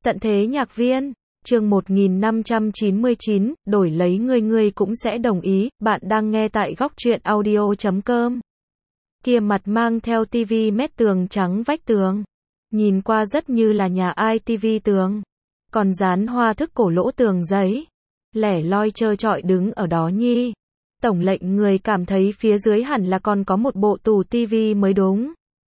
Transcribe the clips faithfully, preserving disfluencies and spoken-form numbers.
Tận thế nhạc viên, chương một nghìn năm trăm chín mươi chín, đổi lấy ngươi ngươi cũng sẽ đồng ý, bạn đang nghe tại góc truyện audio chấm com. Kia mặt mang theo tivi mét tường trắng vách tường. Nhìn qua rất như là nhà ai tivi tường. Còn dán hoa thức cổ lỗ tường giấy. Lẻ loi trơ trọi đứng ở đó nhi. Tổng lệnh người cảm thấy phía dưới hẳn là còn có một bộ tủ tivi mới đúng.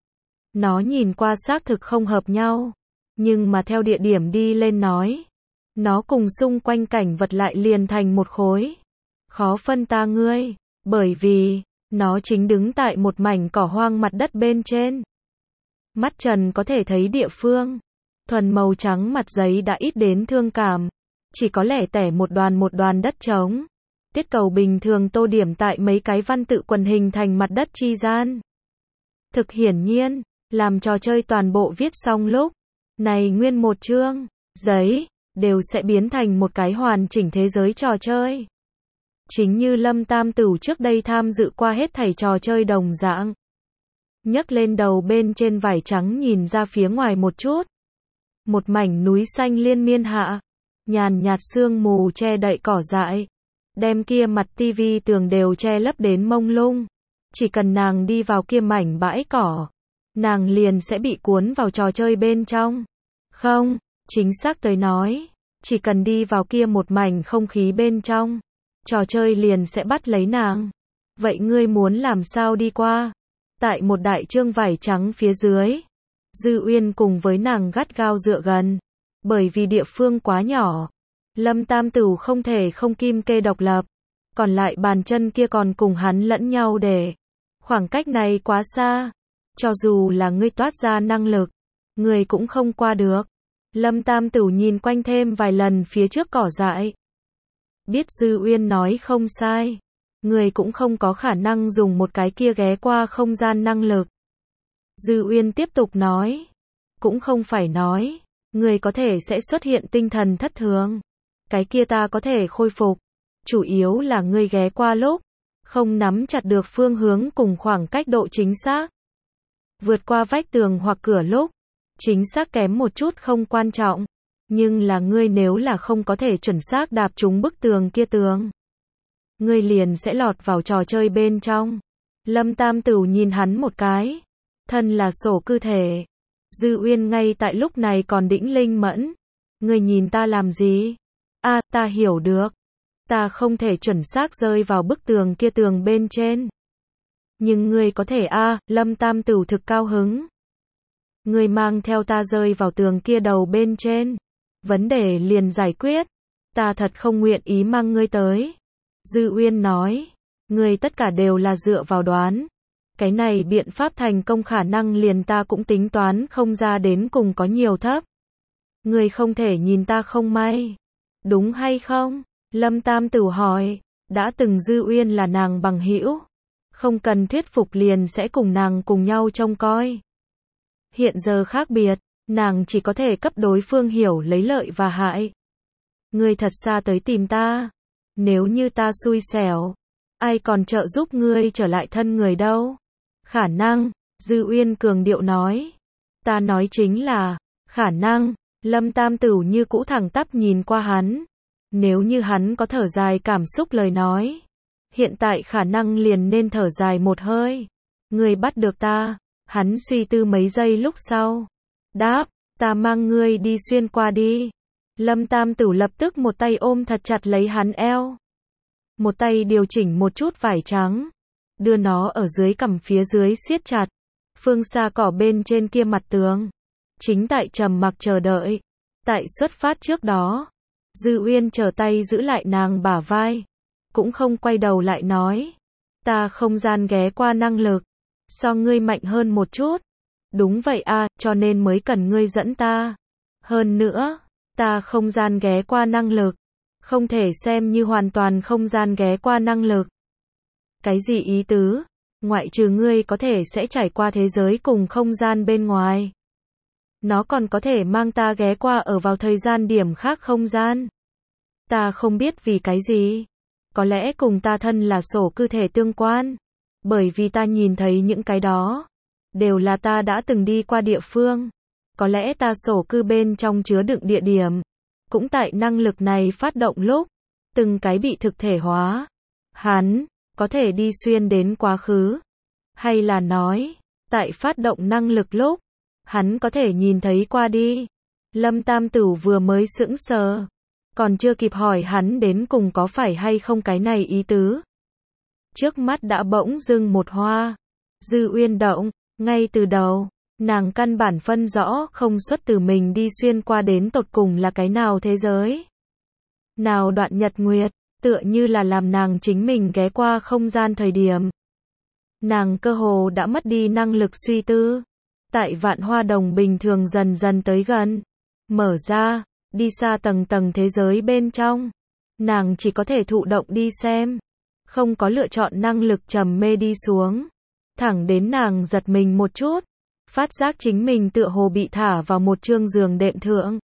Nó nhìn qua xác thực không hợp nhau. Nhưng mà theo địa điểm đi lên nói, nó cùng xung quanh cảnh vật lại liền thành một khối. Khó phân ta ngươi, bởi vì, nó chính đứng tại một mảnh cỏ hoang mặt đất bên trên. Mắt trần có thể thấy địa phương. Thuần màu trắng mặt giấy đã ít đến thương cảm. Chỉ có lẻ tẻ một đoàn một đoàn đất trống. Tiết cầu bình thường tô điểm tại mấy cái văn tự quần hình thành mặt đất chi gian. Thực hiển nhiên, làm trò chơi toàn bộ viết xong lúc này nguyên một chương, giấy, đều sẽ biến thành một cái hoàn chỉnh thế giới trò chơi. Chính như Lâm Tam Tửu trước đây tham dự qua hết thảy trò chơi đồng dạng. Nhấc lên đầu bên trên vải trắng nhìn ra phía ngoài một chút. Một mảnh núi xanh liên miên hạ. Nhàn nhạt sương mù che đậy cỏ dại. Đem kia mặt tivi tường đều che lấp đến mông lung. Chỉ cần nàng đi vào kia mảnh bãi cỏ, nàng liền sẽ bị cuốn vào trò chơi bên trong. Không, chính xác tới nói, chỉ cần đi vào kia một mảnh không khí bên trong, trò chơi liền sẽ bắt lấy nàng. Vậy ngươi muốn làm sao đi qua? Tại một đại trương vải trắng phía dưới, Dư Uyên cùng với nàng gắt gao dựa gần. Bởi vì địa phương quá nhỏ, Lâm Tam Tửu không thể không kim kê độc lập. Còn lại bàn chân kia còn cùng hắn lẫn nhau để. Khoảng cách này quá xa. Cho dù là ngươi toát ra năng lực, ngươi cũng không qua được. Lâm Tam Tửu nhìn quanh thêm vài lần phía trước cỏ dại. Biết Dư Uyên nói không sai. Ngươi cũng không có khả năng dùng một cái kia ghé qua không gian năng lực. Dư Uyên tiếp tục nói. Cũng không phải nói, ngươi có thể sẽ xuất hiện tinh thần thất thường. Cái kia ta có thể khôi phục. Chủ yếu là ngươi ghé qua lúc, không nắm chặt được phương hướng cùng khoảng cách độ chính xác. Vượt qua vách tường hoặc cửa lúc, chính xác kém một chút không quan trọng. Nhưng là ngươi nếu là không có thể chuẩn xác đạp trúng bức tường kia tường, ngươi liền sẽ lọt vào trò chơi bên trong. Lâm Tam Tửu nhìn hắn một cái. Thân là sổ cư thể. Dư Uyên ngay tại lúc này còn đĩnh linh mẫn. Ngươi nhìn ta làm gì? A, à, ta hiểu được. Ta không thể chuẩn xác rơi vào bức tường kia tường bên trên. Nhưng ngươi có thể a, à, Lâm Tam Tửu thực cao hứng. Ngươi mang theo ta rơi vào tường kia đầu bên trên. Vấn đề liền giải quyết. Ta thật không nguyện ý mang ngươi tới. Dư Uyên nói. Ngươi tất cả đều là dựa vào đoán. Cái này biện pháp thành công khả năng liền ta cũng tính toán không ra đến cùng có nhiều thấp. Ngươi không thể nhìn ta không may. Đúng hay không? Lâm Tam Tửu hỏi. Đã từng Dư Uyên là nàng bằng hữu. Không cần thuyết phục liền sẽ cùng nàng cùng nhau trông coi. Hiện giờ khác biệt, nàng chỉ có thể cấp đối phương hiểu lấy lợi và hại. Ngươi thật xa tới tìm ta. Nếu như ta xui xẻo, ai còn trợ giúp ngươi trở lại thân người đâu? Khả năng, Dư Uyên cường điệu nói. Ta nói chính là, khả năng. Lâm Tam Tửu như cũ thẳng tắp nhìn qua hắn. Nếu như hắn có thở dài cảm xúc lời nói, hiện tại khả năng liền nên thở dài một hơi. Ngươi bắt được ta. Hắn suy tư mấy giây lúc sau. Đáp, ta mang ngươi đi xuyên qua đi. Lâm Tam Tửu lập tức một tay ôm thật chặt lấy hắn eo. Một tay điều chỉnh một chút vải trắng. Đưa nó ở dưới cằm phía dưới siết chặt. Phương xa cỏ bên trên kia mặt tường. Chính tại trầm mặc chờ đợi. Tại xuất phát trước đó, Dư Uyên trở tay giữ lại nàng bả vai. Cũng không quay đầu lại nói. Ta không gian ghé qua năng lực. So ngươi mạnh hơn một chút. Đúng vậy a, à, cho nên mới cần ngươi dẫn ta. Hơn nữa, ta không gian ghé qua năng lực. Không thể xem như hoàn toàn không gian ghé qua năng lực. Cái gì ý tứ? Ngoại trừ ngươi có thể sẽ trải qua thế giới cùng không gian bên ngoài. Nó còn có thể mang ta ghé qua ở vào thời gian điểm khác không gian. Ta không biết vì cái gì. Có lẽ cùng ta thân là sổ cư thể tương quan. Bởi vì ta nhìn thấy những cái đó. Đều là ta đã từng đi qua địa phương. Có lẽ ta sổ cư bên trong chứa đựng địa điểm. Cũng tại năng lực này phát động lúc, từng cái bị thực thể hóa. Hắn, có thể đi xuyên đến quá khứ. Hay là nói, tại phát động năng lực lúc, hắn có thể nhìn thấy qua đi. Lâm Tam Tửu vừa mới sững sờ. Còn chưa kịp hỏi hắn đến cùng có phải hay không cái này ý tứ. Trước mắt đã bỗng dưng một hoa. Dư Uyên động, ngay từ đầu, nàng căn bản phân rõ không xuất từ mình đi xuyên qua đến tột cùng là cái nào thế giới. Nào đoạn nhật nguyệt, tựa như là làm nàng chính mình ghé qua không gian thời điểm. Nàng cơ hồ đã mất đi năng lực suy tư. Tại vạn hoa đồng bình thường dần dần tới gần. Mở ra, đi xa tầng tầng thế giới bên trong. Nàng chỉ có thể thụ động đi xem. Không có lựa chọn năng lực trầm mê đi xuống. Thẳng đến nàng giật mình một chút. Phát giác chính mình tựa hồ bị thả vào một chương giường đệm thượng.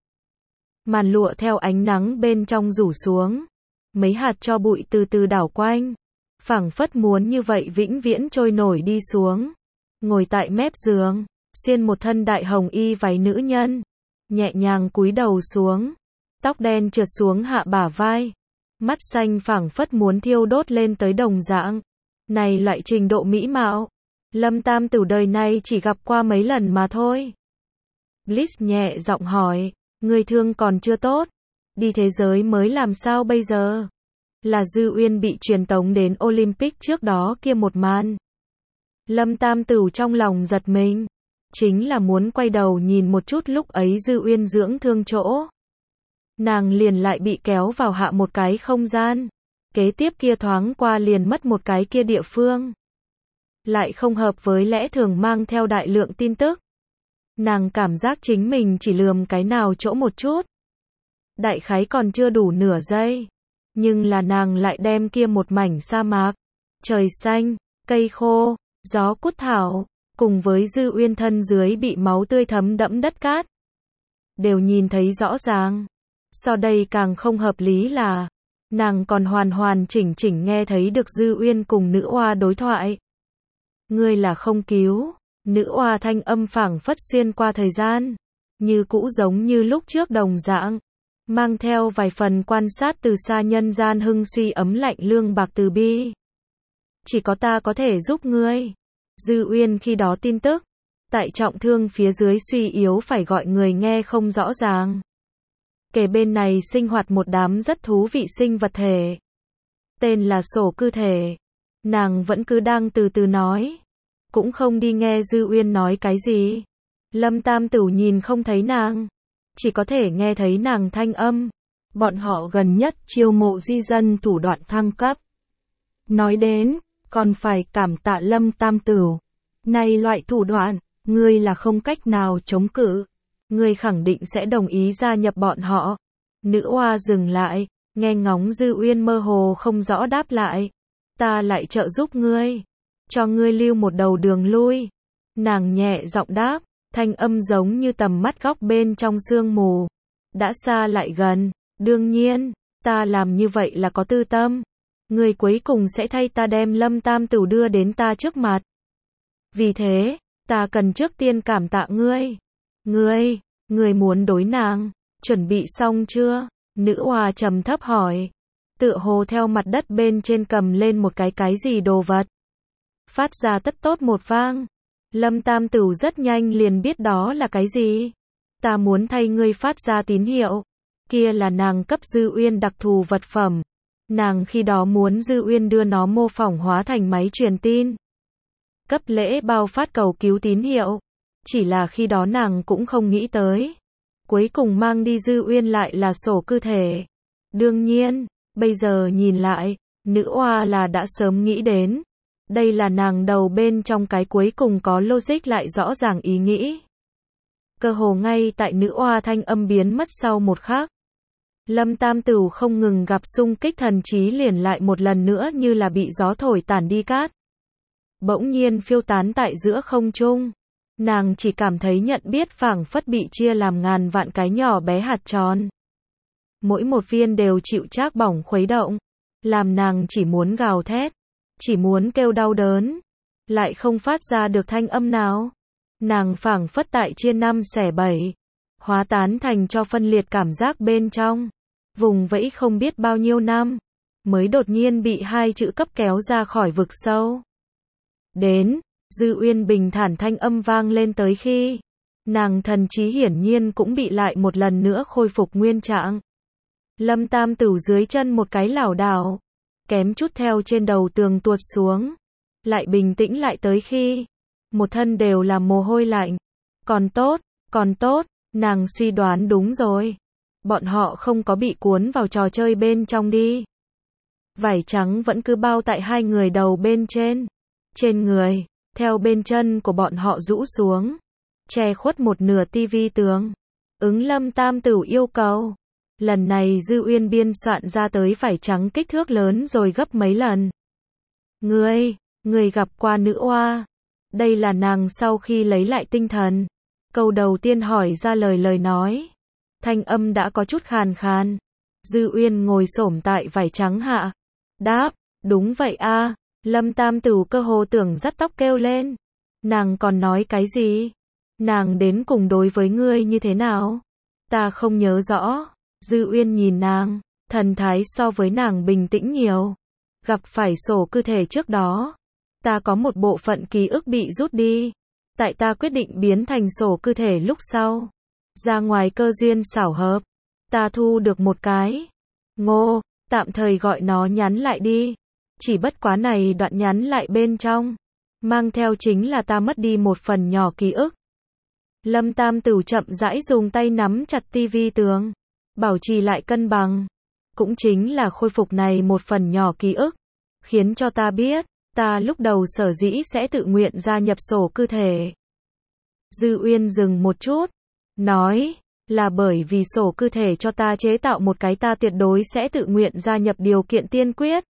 Màn lụa theo ánh nắng bên trong rủ xuống. Mấy hạt tro bụi từ từ đảo quanh. Phảng phất muốn như vậy vĩnh viễn trôi nổi đi xuống. Ngồi tại mép giường, xuyên một thân đại hồng y váy nữ nhân. Nhẹ nhàng cúi đầu xuống. Tóc đen trượt xuống hạ bả vai. Mắt xanh phảng phất muốn thiêu đốt lên tới đồng dạng. Này loại trình độ mỹ mạo. Lâm Tam Tửu đời này chỉ gặp qua mấy lần mà thôi. Bliss nhẹ giọng hỏi. Người thương còn chưa tốt. Đi thế giới mới làm sao bây giờ? Là Dư Uyên bị truyền tống đến Olympic trước đó kia một màn. Lâm Tam Tửu trong lòng giật mình. Chính là muốn quay đầu nhìn một chút lúc ấy Dư Uyên dưỡng thương chỗ. Nàng liền lại bị kéo vào hạ một cái không gian. Kế tiếp kia thoáng qua liền mất một cái kia địa phương. Lại không hợp với lẽ thường mang theo đại lượng tin tức. Nàng cảm giác chính mình chỉ lườm cái nào chỗ một chút. Đại khái còn chưa đủ nửa giây. Nhưng là nàng lại đem kia một mảnh sa mạc. Trời xanh, cây khô, gió cút thảo. Cùng với Dư Uyên thân dưới bị máu tươi thấm đẫm đất cát. Đều nhìn thấy rõ ràng. Sau đây càng không hợp lý là. Nàng còn hoàn hoàn chỉnh chỉnh nghe thấy được Dư Uyên cùng nữ oa đối thoại. Ngươi là không cứu. Nữ oa thanh âm phảng phất xuyên qua thời gian. Như cũ giống như lúc trước đồng dạng. Mang theo vài phần quan sát từ xa nhân gian hưng suy ấm lạnh lương bạc từ bi. Chỉ có ta có thể giúp ngươi. Dư Uyên khi đó tin tức. Tại trọng thương phía dưới suy yếu phải gọi người nghe không rõ ràng. Kể bên này sinh hoạt một đám rất thú vị sinh vật thể. Tên là sổ cư thể. Nàng vẫn cứ đang từ từ nói. Cũng không đi nghe Dư Uyên nói cái gì. Lâm Tam Tửu nhìn không thấy nàng. Chỉ có thể nghe thấy nàng thanh âm. Bọn họ gần nhất chiêu mộ di dân thủ đoạn thăng cấp. Nói đến, còn phải cảm tạ Lâm Tam Tửu. Này loại thủ đoạn, ngươi là không cách nào chống cự. Ngươi khẳng định sẽ đồng ý gia nhập bọn họ. Nữ oa dừng lại, nghe ngóng Dư Uyên mơ hồ không rõ đáp lại. Ta lại trợ giúp ngươi. Cho ngươi lưu một đầu đường lui. Nàng nhẹ giọng đáp, thanh âm giống như tầm mắt góc bên trong sương mù. Đã xa lại gần, đương nhiên, ta làm như vậy là có tư tâm. Ngươi cuối cùng sẽ thay ta đem Lâm Tam Tửu đưa đến ta trước mặt. Vì thế, ta cần trước tiên cảm tạ ngươi. Ngươi, ngươi muốn đối nàng, chuẩn bị xong chưa? Nữ oa trầm thấp hỏi. Tựa hồ theo mặt đất bên trên cầm lên một cái cái gì đồ vật. Phát ra tất tốt một vang. Lâm Tam Tửu rất nhanh liền biết đó là cái gì. Ta muốn thay ngươi phát ra tín hiệu. Kia là nàng cấp Dư Uyên đặc thù vật phẩm. Nàng khi đó muốn Dư Uyên đưa nó mô phỏng hóa thành máy truyền tin. Cấp lễ bao phát cầu cứu tín hiệu. Chỉ là khi đó nàng cũng không nghĩ tới. Cuối cùng mang đi Dư Uyên lại là sổ cư thể. Đương nhiên, bây giờ nhìn lại, nữ oa là đã sớm nghĩ đến. Đây là nàng đầu bên trong cái cuối cùng có logic lại rõ ràng ý nghĩ. Cơ hồ ngay tại nữ oa thanh âm biến mất sau một khắc. Lâm Tam Tửu không ngừng gặp xung kích thần trí liền lại một lần nữa như là bị gió thổi tản đi cát. Bỗng nhiên phiêu tán tại giữa không trung. Nàng chỉ cảm thấy nhận biết phảng phất bị chia làm ngàn vạn cái nhỏ bé hạt tròn. Mỗi một viên đều chịu trác bỏng khuấy động. Làm nàng chỉ muốn gào thét. Chỉ muốn kêu đau đớn. Lại không phát ra được thanh âm nào. Nàng phảng phất tại chia năm xẻ bảy, hóa tán thành cho phân liệt cảm giác bên trong. Vùng vẫy không biết bao nhiêu năm, mới đột nhiên bị hai chữ cấp kéo ra khỏi vực sâu. Đến, Dư Uyên bình thản thanh âm vang lên tới khi nàng thần trí hiển nhiên cũng bị lại một lần nữa khôi phục nguyên trạng. Lâm Tam Tửu dưới chân một cái lảo đảo, kém chút theo trên đầu tường tuột xuống, lại bình tĩnh lại tới khi một thân đều là mồ hôi lạnh. Còn tốt, còn tốt, nàng suy đoán đúng rồi. Bọn họ không có bị cuốn vào trò chơi bên trong đi. Vải trắng vẫn cứ bao tại hai người đầu bên trên. Trên người, theo bên chân của bọn họ rũ xuống, che khuất một nửa tivi tường. Ứng Lâm Tam Tửu yêu cầu. Lần này Dư Uyên biên soạn ra tới vải trắng kích thước lớn rồi gấp mấy lần. Ngươi, ngươi gặp qua nữ oa. Đây là nàng sau khi lấy lại tinh thần. Câu đầu tiên hỏi ra lời lời nói. Thanh âm đã có chút khàn khàn. Dư Uyên ngồi xổm tại vải trắng hạ. Đáp, đúng vậy a. Lâm Tam Tửu cơ hồ tưởng dắt tóc kêu lên. Nàng còn nói cái gì? Nàng đến cùng đối với ngươi như thế nào? Ta không nhớ rõ. Dư Uyên nhìn nàng, thần thái so với nàng bình tĩnh nhiều. Gặp phải sổ cư thể trước đó, ta có một bộ phận ký ức bị rút đi. Tại ta quyết định biến thành sổ cư thể lúc sau. Ra ngoài cơ duyên xảo hợp, ta thu được một cái. Ngô, tạm thời gọi nó nhắn lại đi. Chỉ bất quá này đoạn nhắn lại bên trong, mang theo chính là ta mất đi một phần nhỏ ký ức. Lâm Tam Tửu chậm rãi dùng tay nắm chặt tivi tường, bảo trì lại cân bằng. Cũng chính là khôi phục này một phần nhỏ ký ức, khiến cho ta biết, ta lúc đầu sở dĩ sẽ tự nguyện gia nhập sổ cư thể. Dư Uyên dừng một chút, nói, là bởi vì sổ cư thể cho ta chế tạo một cái ta tuyệt đối sẽ tự nguyện gia nhập điều kiện tiên quyết.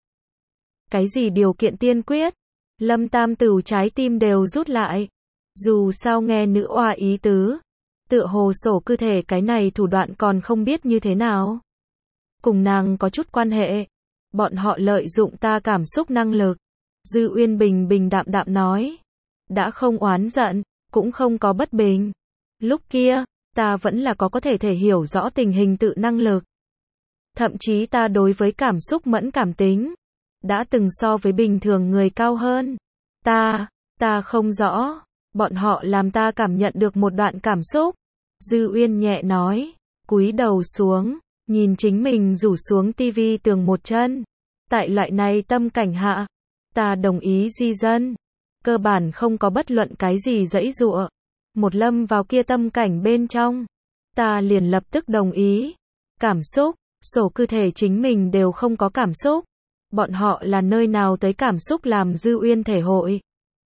Cái gì điều kiện tiên quyết? Lâm Tam Tửu trái tim đều rút lại. Dù sao nghe nữ oa ý tứ, tựa hồ sổ cư thể cái này thủ đoạn còn không biết như thế nào. Cùng nàng có chút quan hệ. Bọn họ lợi dụng ta cảm xúc năng lực. Dư Uyên bình bình đạm đạm nói. Đã không oán giận, cũng không có bất bình. Lúc kia, ta vẫn là có có thể thể hiểu rõ tình hình tự năng lực. Thậm chí ta đối với cảm xúc mẫn cảm tính, đã từng so với bình thường người cao hơn. Ta, ta không rõ. Bọn họ làm ta cảm nhận được một đoạn cảm xúc. Dư Uyên nhẹ nói, cúi đầu xuống, nhìn chính mình rủ xuống tivi tường một chân. Tại loại này tâm cảnh hạ, ta đồng ý di dân. Cơ bản không có bất luận cái gì dãy dụa. Một lâm vào kia tâm cảnh bên trong, ta liền lập tức đồng ý. Cảm xúc, sổ cư thể chính mình đều không có cảm xúc. Bọn họ là nơi nào tới cảm xúc làm Dư Uyên thể hội.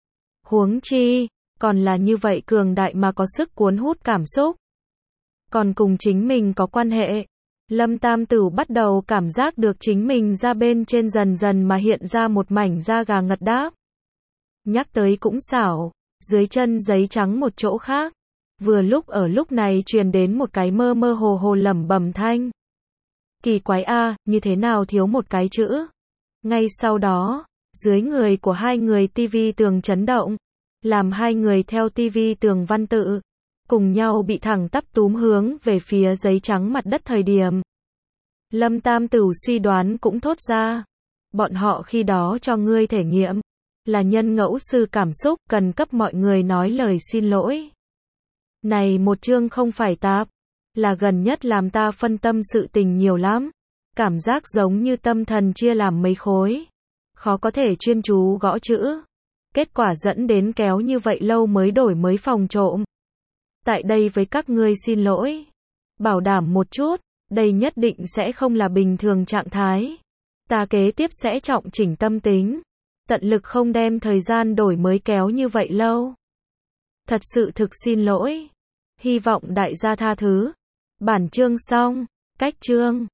Huống chi, còn là như vậy cường đại mà có sức cuốn hút cảm xúc. Còn cùng chính mình có quan hệ. Lâm Tam Tửu bắt đầu cảm giác được chính mình ra bên trên dần dần mà hiện ra một mảnh da gà ngật đáp. Nhắc tới cũng xảo, dưới chân giấy trắng một chỗ khác. Vừa lúc ở lúc này truyền đến một cái mơ mơ hồ hồ lẩm bẩm thanh. Kỳ quái a, như thế nào thiếu một cái chữ. Ngay sau đó, dưới người của hai người tivi tường chấn động, làm hai người theo tivi tường văn tự, cùng nhau bị thẳng tắp túm hướng về phía giấy trắng mặt đất thời điểm. Lâm Tam Tửu suy đoán cũng thốt ra. Bọn họ khi đó cho ngươi thể nghiệm, là nhân ngẫu sư cảm xúc, cần cấp mọi người nói lời xin lỗi. Này một chương không phải tạp, là gần nhất làm ta phân tâm sự tình nhiều lắm. Cảm giác giống như tâm thần chia làm mấy khối. Khó có thể chuyên chú gõ chữ. Kết quả dẫn đến kéo như vậy lâu mới đổi mới phòng trộm. Tại đây với các ngươi xin lỗi. Bảo đảm một chút, đây nhất định sẽ không là bình thường trạng thái. Ta kế tiếp sẽ trọng chỉnh tâm tính. Tận lực không đem thời gian đổi mới kéo như vậy lâu. Thật sự thực xin lỗi. Hy vọng đại gia tha thứ. Bản chương xong. Cách chương.